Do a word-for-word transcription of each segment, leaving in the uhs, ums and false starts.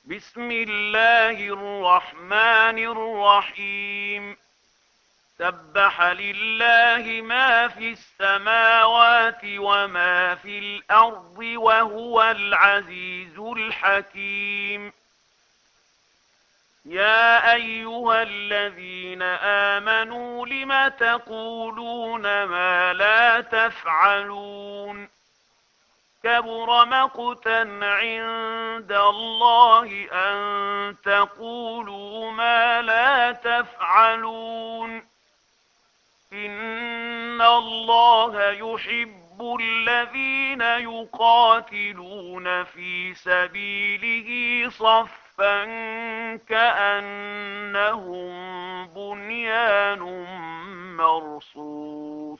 بسم الله الرحمن الرحيم. سبح لله ما في السماوات وما في الأرض وهو العزيز الحكيم. يا أيها الذين آمنوا لم تقولون ما لا تفعلون؟ كبر مقتا عند الله أن تقولوا ما لا تفعلون. إن الله يحب الذين يقاتلون في سبيله صفا كأنهم بنيان مرصوص.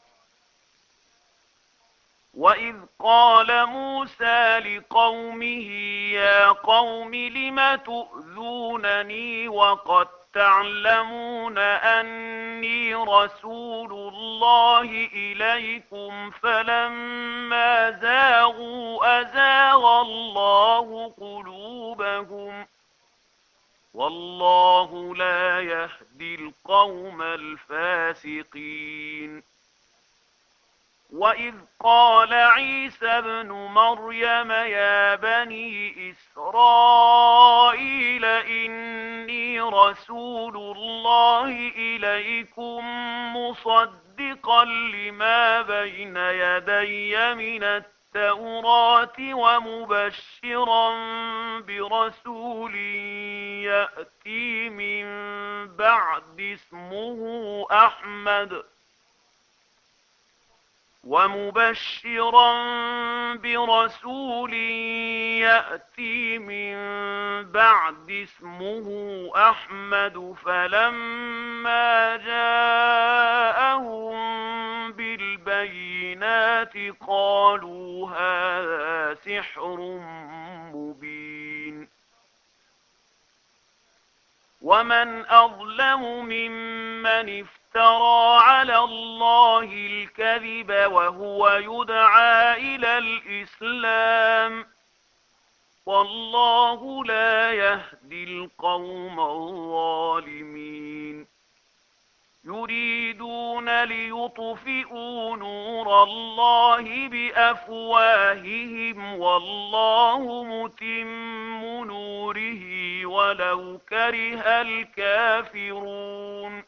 وإذ قال موسى لقومه يا قوم لم تؤذونني وقد تعلمون أني رسول الله إليكم فلما زاغوا أزاغ الله قلوبهم والله لا يهدي القوم الفاسقين. وإذ قال عيسى ابن مريم يا بني إسرائيل إني رسول الله إليكم مصدقا لما بين يدي من التوراة ومبشرا برسول يأتي من بعد اسمه أحمد ومبشرا برسول يأتي من بعد اسمه أحمد فلما جاءهم بالبينات قالوا هذا سحر مبين. ومن أظلم ممن افترى على الله الكذب وهو يدعى إلى الإسلام والله لا يهدي القوم الظالمين. يريدون ليطفئوا نور الله بأفواههم والله متم نوره ولو كره الكافرون.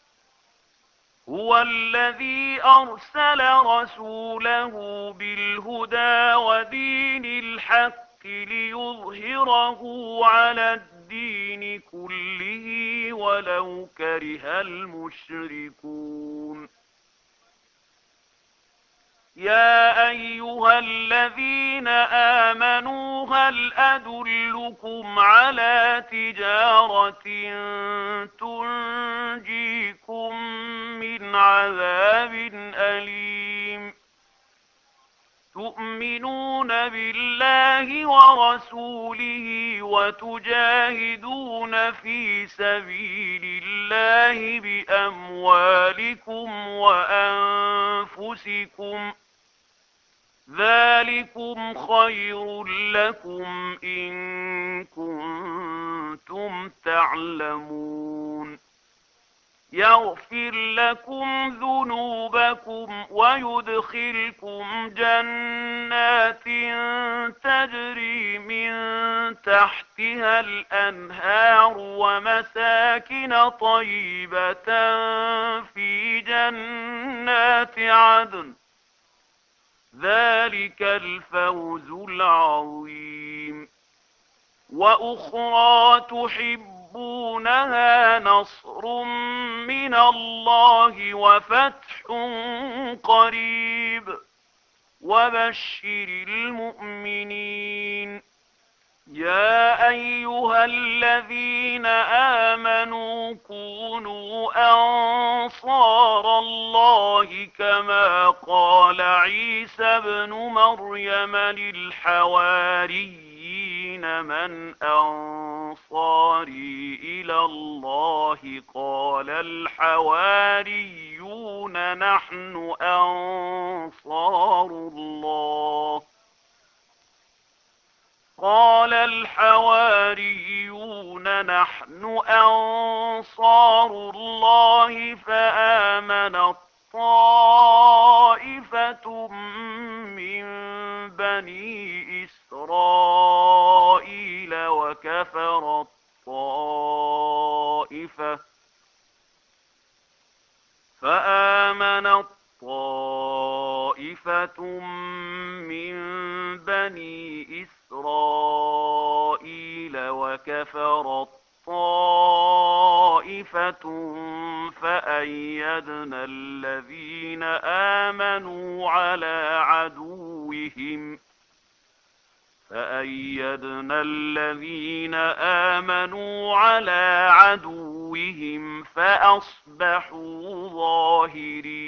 هو الذي أرسل رسوله بالهدى ودين الحق ليظهره على الدين كله ولو كره المشركون. يا أيها الذين آمنوا هل أدلكم على تجارة تنجيكم من عذاب أليم؟ تؤمنون بالله ورسوله وتجاهدون في سبيل الله بأموالكم وأنفسكم ذلكم خير لكم إن كنتم تعلمون. يغفر لكم ذنوبكم ويدخلكم جنات تجري من تحتها الأنهار ومساكن طيبة في جنات عدن ذلك الفوز العظيم. وأخرى تحبونها نصر من الله وفتح قريب وبشر المؤمنين. يا أيها الذين آمنوا كونوا أنصار الله كما قال عيسى ابن مريم للحواريين من أنصاري إلى الله قال الحواريون نحن أنصار الله قال الحواريون نحن أنصار الله فآمنت طائفة من بني إسرائيل وكفرت طائفة فآمنت طائفة من بني إسرائيل وكفرت طائفة فأيدنا الذين آمنوا على عدوهم فأيدنا الذين آمنوا على عدوهم فأصبحوا ظاهرين.